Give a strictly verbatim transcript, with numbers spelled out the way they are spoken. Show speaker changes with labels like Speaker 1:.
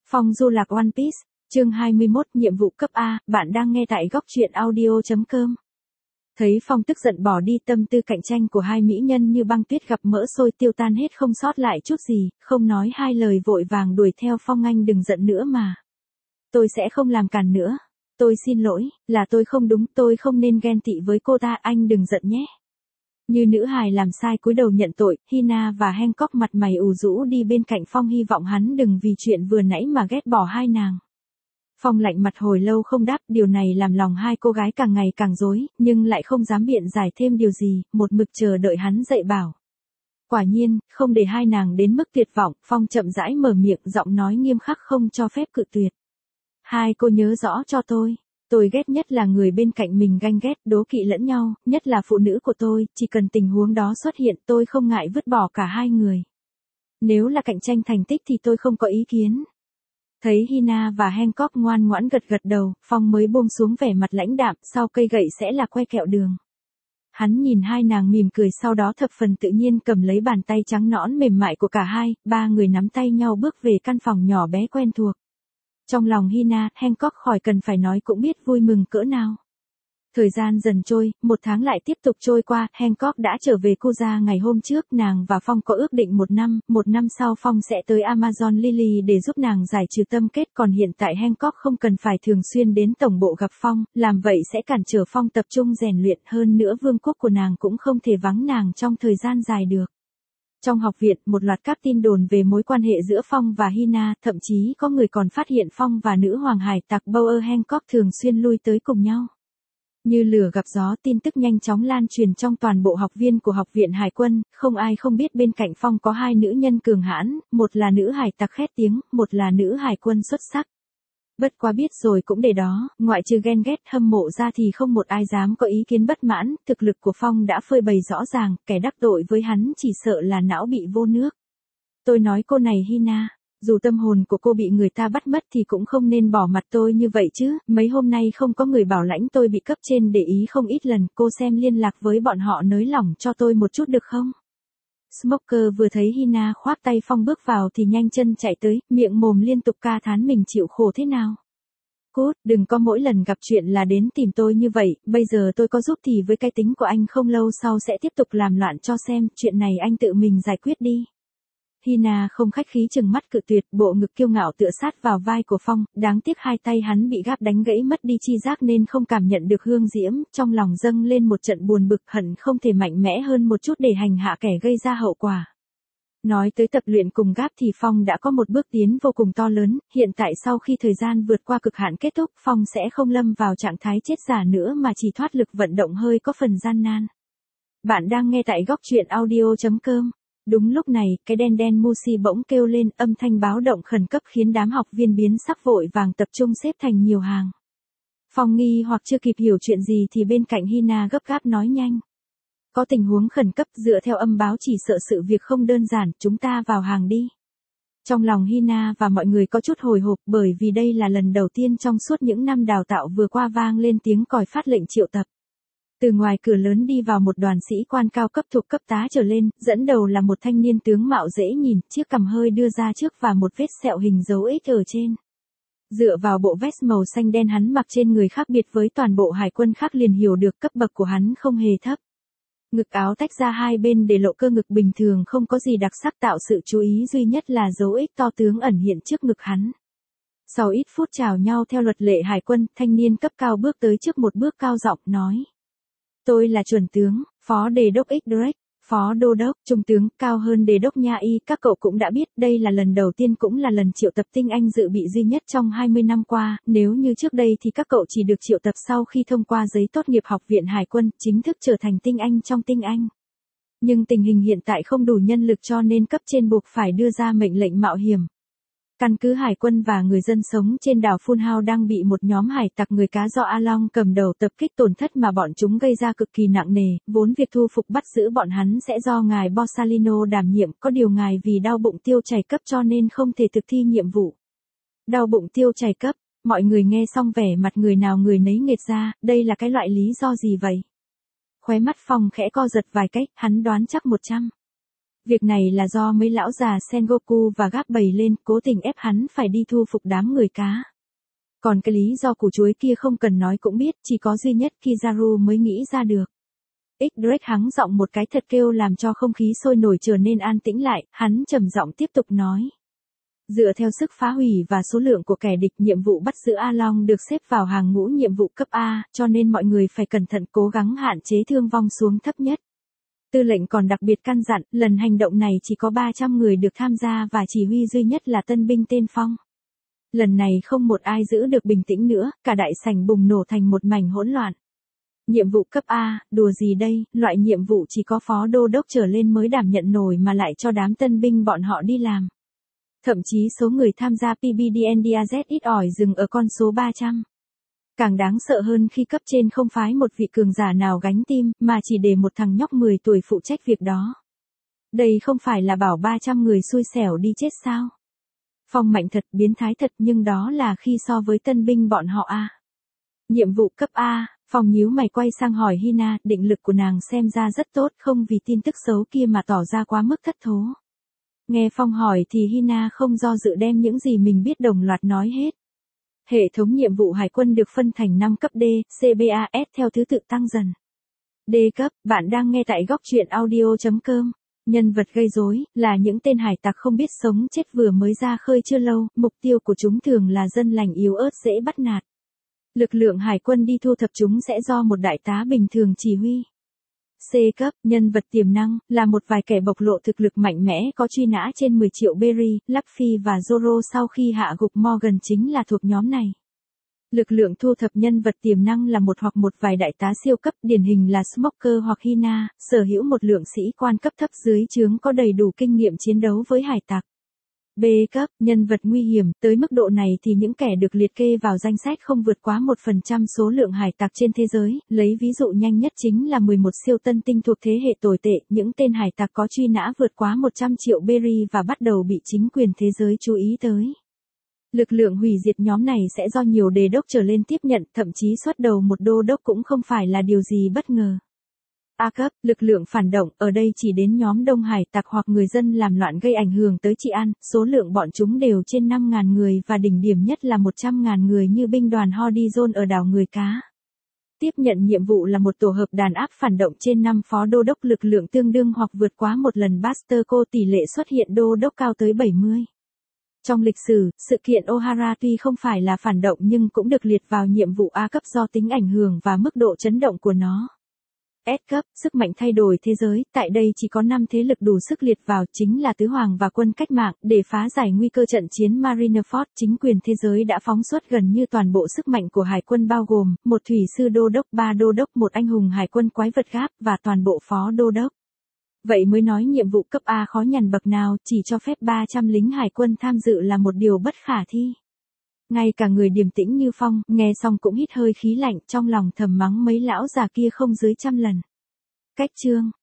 Speaker 1: Phong du lạc One Piece, chương hai mươi mốt, nhiệm vụ cấp A, bạn đang nghe tại góc truyện audio chấm com. Thấy Phong tức giận bỏ đi, tâm tư cạnh tranh của hai mỹ nhân như băng tuyết gặp mỡ sôi tiêu tan hết không sót lại chút gì, không nói hai lời vội vàng đuổi theo Phong. Anh đừng giận nữa mà. Tôi sẽ không làm càn nữa. Tôi xin lỗi, là tôi không đúng, tôi không nên ghen tị với cô ta, anh đừng giận nhé. Như nữ hài làm sai cúi đầu nhận tội, Hina và Hancock mặt mày ủ rũ đi bên cạnh Phong, hy vọng hắn đừng vì chuyện vừa nãy mà ghét bỏ hai nàng. Phong lạnh mặt hồi lâu không đáp, điều này làm lòng hai cô gái càng ngày càng rối, nhưng lại không dám biện giải thêm điều gì, một mực chờ đợi hắn dạy bảo. Quả nhiên, không để hai nàng đến mức tuyệt vọng, Phong chậm rãi mở miệng, giọng nói nghiêm khắc không cho phép cự tuyệt. Hai cô nhớ rõ cho tôi. Tôi ghét nhất là người bên cạnh mình ganh ghét, đố kỵ lẫn nhau, nhất là phụ nữ của tôi, chỉ cần tình huống đó xuất hiện tôi không ngại vứt bỏ cả hai người. Nếu là cạnh tranh thành tích thì tôi không có ý kiến. Thấy Hina và Hancock ngoan ngoãn gật gật đầu, Phong mới buông xuống vẻ mặt lãnh đạm, sau cây gậy sẽ là que kẹo đường. Hắn nhìn hai nàng mỉm cười, sau đó thập phần tự nhiên cầm lấy bàn tay trắng nõn mềm mại của cả hai, ba người nắm tay nhau bước về căn phòng nhỏ bé quen thuộc. Trong lòng Hina, Hancock khỏi cần phải nói cũng biết vui mừng cỡ nào. Thời gian dần trôi, một tháng lại tiếp tục trôi qua, Hancock đã trở về cô ra ngày hôm trước, nàng và Phong có ước định một năm, một năm sau Phong sẽ tới Amazon Lily để giúp nàng giải trừ tâm kết, còn hiện tại Hancock không cần phải thường xuyên đến tổng bộ gặp Phong, làm vậy sẽ cản trở Phong tập trung rèn luyện, hơn nữa vương quốc của nàng cũng không thể vắng nàng trong thời gian dài được. Trong học viện, một loạt các tin đồn về mối quan hệ giữa Phong và Hina, thậm chí có người còn phát hiện Phong và nữ hoàng hải tặc Bower Hancock thường xuyên lui tới cùng nhau. Như lửa gặp gió, tin tức nhanh chóng lan truyền trong toàn bộ học viên của học viện hải quân, không ai không biết bên cạnh Phong có hai nữ nhân cường hãn, một là nữ hải tặc khét tiếng, một là nữ hải quân xuất sắc. Bất quá biết rồi cũng để đó, ngoại trừ ghen ghét hâm mộ ra thì không một ai dám có ý kiến bất mãn, thực lực của Phong đã phơi bày rõ ràng, kẻ đắc tội với hắn chỉ sợ là não bị vô nước. Tôi nói cô này Hina, dù tâm hồn của cô bị người ta bắt mất thì cũng không nên bỏ mặt tôi như vậy chứ, mấy hôm nay không có người bảo lãnh tôi bị cấp trên để ý không ít lần, cô xem liên lạc với bọn họ nới lỏng cho tôi một chút được không? Smoker vừa thấy Hina khoác tay Phong bước vào thì nhanh chân chạy tới, miệng mồm liên tục ca thán mình chịu khổ thế nào. Cút, đừng có mỗi lần gặp chuyện là đến tìm tôi như vậy, bây giờ tôi có giúp thì với cái tính của anh không lâu sau sẽ tiếp tục làm loạn cho xem, chuyện này anh tự mình giải quyết đi. Hina không khách khí chừng mắt cự tuyệt, bộ ngực kiêu ngạo tựa sát vào vai của Phong, đáng tiếc hai tay hắn bị gáp đánh gãy mất đi chi giác nên không cảm nhận được hương diễm, trong lòng dâng lên một trận buồn bực, hận không thể mạnh mẽ hơn một chút để hành hạ kẻ gây ra hậu quả. Nói tới tập luyện cùng gáp thì Phong đã có một bước tiến vô cùng to lớn, hiện tại sau khi thời gian vượt qua cực hạn kết thúc, Phong sẽ không lâm vào trạng thái chết giả nữa mà chỉ thoát lực vận động hơi có phần gian nan. Bạn đang nghe tại góc truyện audio chấm com. Đúng lúc này, cái đen đen Musi bỗng kêu lên, âm thanh báo động khẩn cấp khiến đám học viên biến sắc vội vàng tập trung xếp thành nhiều hàng. Phong nghi hoặc chưa kịp hiểu chuyện gì thì bên cạnh Hina gấp gáp nói nhanh. Có tình huống khẩn cấp, dựa theo âm báo chỉ sợ sự việc không đơn giản, chúng ta vào hàng đi. Trong lòng Hina và mọi người có chút hồi hộp bởi vì đây là lần đầu tiên trong suốt những năm đào tạo vừa qua vang lên tiếng còi phát lệnh triệu tập. Từ ngoài cửa lớn đi vào một đoàn sĩ quan cao cấp thuộc cấp tá trở lên, dẫn đầu là một thanh niên tướng mạo dễ nhìn, chiếc cằm hơi đưa ra trước và một vết sẹo hình dấu X ở trên. Dựa vào bộ vest màu xanh đen hắn mặc trên người khác biệt với toàn bộ hải quân khác liền hiểu được cấp bậc của hắn không hề thấp. Ngực áo tách ra hai bên để lộ cơ ngực bình thường không có gì đặc sắc, tạo sự chú ý duy nhất là dấu X to tướng ẩn hiện trước ngực hắn. Sau ít phút chào nhau theo luật lệ hải quân, thanh niên cấp cao bước tới trước một bước cao giọng nói. Tôi là chuẩn tướng, phó đề đốc X Drake, phó đô đốc, trung tướng, cao hơn đề đốc Nha Y. Các cậu cũng đã biết đây là lần đầu tiên cũng là lần triệu tập tinh anh dự bị duy nhất trong hai mươi năm qua, nếu như trước đây thì các cậu chỉ được triệu tập sau khi thông qua giấy tốt nghiệp học viện hải quân, chính thức trở thành tinh anh trong tinh anh. Nhưng tình hình hiện tại không đủ nhân lực cho nên cấp trên buộc phải đưa ra mệnh lệnh mạo hiểm. Căn cứ hải quân và người dân sống trên đảo Funhao đang bị một nhóm hải tặc người cá do A Long cầm đầu tập kích, tổn thất mà bọn chúng gây ra cực kỳ nặng nề, vốn việc thu phục bắt giữ bọn hắn sẽ do ngài Borsalino đảm nhiệm, có điều ngài vì đau bụng tiêu chảy cấp cho nên không thể thực thi nhiệm vụ. Đau bụng tiêu chảy cấp, mọi người nghe xong vẻ mặt người nào người nấy nghệt ra, đây là cái loại lý do gì vậy? Khóe mắt Phong khẽ co giật vài cách, hắn đoán chắc một trăm Việc này là do mấy lão già Sengoku và gác bầy lên, cố tình ép hắn phải đi thu phục đám người cá. Còn cái lý do củ chuối kia không cần nói cũng biết, chỉ có duy nhất Kizaru mới nghĩ ra được. X-Drake hắng giọng một cái thật kêu làm cho không khí sôi nổi trở nên an tĩnh lại, hắn trầm giọng tiếp tục nói. Dựa theo sức phá hủy và số lượng của kẻ địch, nhiệm vụ bắt giữ A Long được xếp vào hàng ngũ nhiệm vụ cấp A, cho nên mọi người phải cẩn thận cố gắng hạn chế thương vong xuống thấp nhất. Tư lệnh còn đặc biệt căn dặn, lần hành động này chỉ có ba trăm người được tham gia và chỉ huy duy nhất là tân binh tên Phong. Lần này không một ai giữ được bình tĩnh nữa, cả đại sảnh bùng nổ thành một mảnh hỗn loạn. Nhiệm vụ cấp A, đùa gì đây, loại nhiệm vụ chỉ có phó đô đốc trở lên mới đảm nhận nổi mà lại cho đám tân binh bọn họ đi làm. Thậm chí số người tham gia pê bê đê en đê a zét ít ỏi dừng ở con số ba trăm. Càng đáng sợ hơn khi cấp trên không phái một vị cường giả nào gánh tim, mà chỉ để một thằng nhóc mười tuổi phụ trách việc đó. Đây không phải là bảo ba trăm người xui xẻo đi chết sao? Phong mạnh thật, biến thái thật, nhưng đó là khi so với tân binh bọn họ A. Nhiệm vụ cấp A, Phong nhíu mày quay sang hỏi Hina, định lực của nàng xem ra rất tốt, không vì tin tức xấu kia mà tỏ ra quá mức thất thố. Nghe Phong hỏi thì Hina không do dự đem những gì mình biết đồng loạt nói hết. Hệ thống nhiệm vụ hải quân được phân thành năm cấp D, C, B, A, S theo thứ tự tăng dần. D cấp, bạn đang nghe tại góc truyện audio chấm com. Nhân vật gây rối là những tên hải tặc không biết sống chết vừa mới ra khơi chưa lâu, mục tiêu của chúng thường là dân lành yếu ớt dễ bắt nạt. Lực lượng hải quân đi thu thập chúng sẽ do một đại tá bình thường chỉ huy. C cấp, nhân vật tiềm năng, là một vài kẻ bộc lộ thực lực mạnh mẽ có truy nã trên mười triệu berry, Luffy và Zoro sau khi hạ gục Morgan chính là thuộc nhóm này. Lực lượng thu thập nhân vật tiềm năng là một hoặc một vài đại tá siêu cấp, điển hình là Smoker hoặc Hina, sở hữu một lượng sĩ quan cấp thấp dưới trướng có đầy đủ kinh nghiệm chiến đấu với hải tặc. B cấp, nhân vật nguy hiểm, tới mức độ này thì những kẻ được liệt kê vào danh sách không vượt quá một phần trăm số lượng hải tặc trên thế giới, lấy ví dụ nhanh nhất chính là mười một siêu tân tinh thuộc thế hệ tồi tệ, những tên hải tặc có truy nã vượt quá một trăm triệu berry và bắt đầu bị chính quyền thế giới chú ý tới. Lực lượng hủy diệt nhóm này sẽ do nhiều đề đốc trở lên tiếp nhận, thậm chí xuất đầu một đô đốc cũng không phải là điều gì bất ngờ. A cấp, lực lượng phản động, ở đây chỉ đến nhóm đông hải tặc hoặc người dân làm loạn gây ảnh hưởng tới trị an, số lượng bọn chúng đều trên năm nghìn người và đỉnh điểm nhất là một trăm nghìn người như binh đoàn Horizon ở đảo Người Cá. Tiếp nhận nhiệm vụ là một tổ hợp đàn áp phản động trên năm phó đô đốc, lực lượng tương đương hoặc vượt quá một lần Buster Call, tỷ lệ xuất hiện đô đốc cao tới bảy mươi. Trong lịch sử, sự kiện O'Hara tuy không phải là phản động nhưng cũng được liệt vào nhiệm vụ A cấp do tính ảnh hưởng và mức độ chấn động của nó. S cấp, sức mạnh thay đổi thế giới, tại đây chỉ có năm thế lực đủ sức liệt vào, chính là Tứ Hoàng và quân cách mạng, để phá giải nguy cơ trận chiến Marineford, chính quyền thế giới đã phóng xuất gần như toàn bộ sức mạnh của hải quân bao gồm, một thủy sư đô đốc, ba đô đốc, một anh hùng hải quân quái vật gáp, và toàn bộ phó đô đốc. Vậy mới nói nhiệm vụ cấp A khó nhằn bậc nào, chỉ cho phép ba trăm lính hải quân tham dự là một điều bất khả thi. Ngay cả người điềm tĩnh như Phong, nghe xong cũng hít hơi khí lạnh, trong lòng thầm mắng mấy lão già kia không dưới trăm lần. Cách chương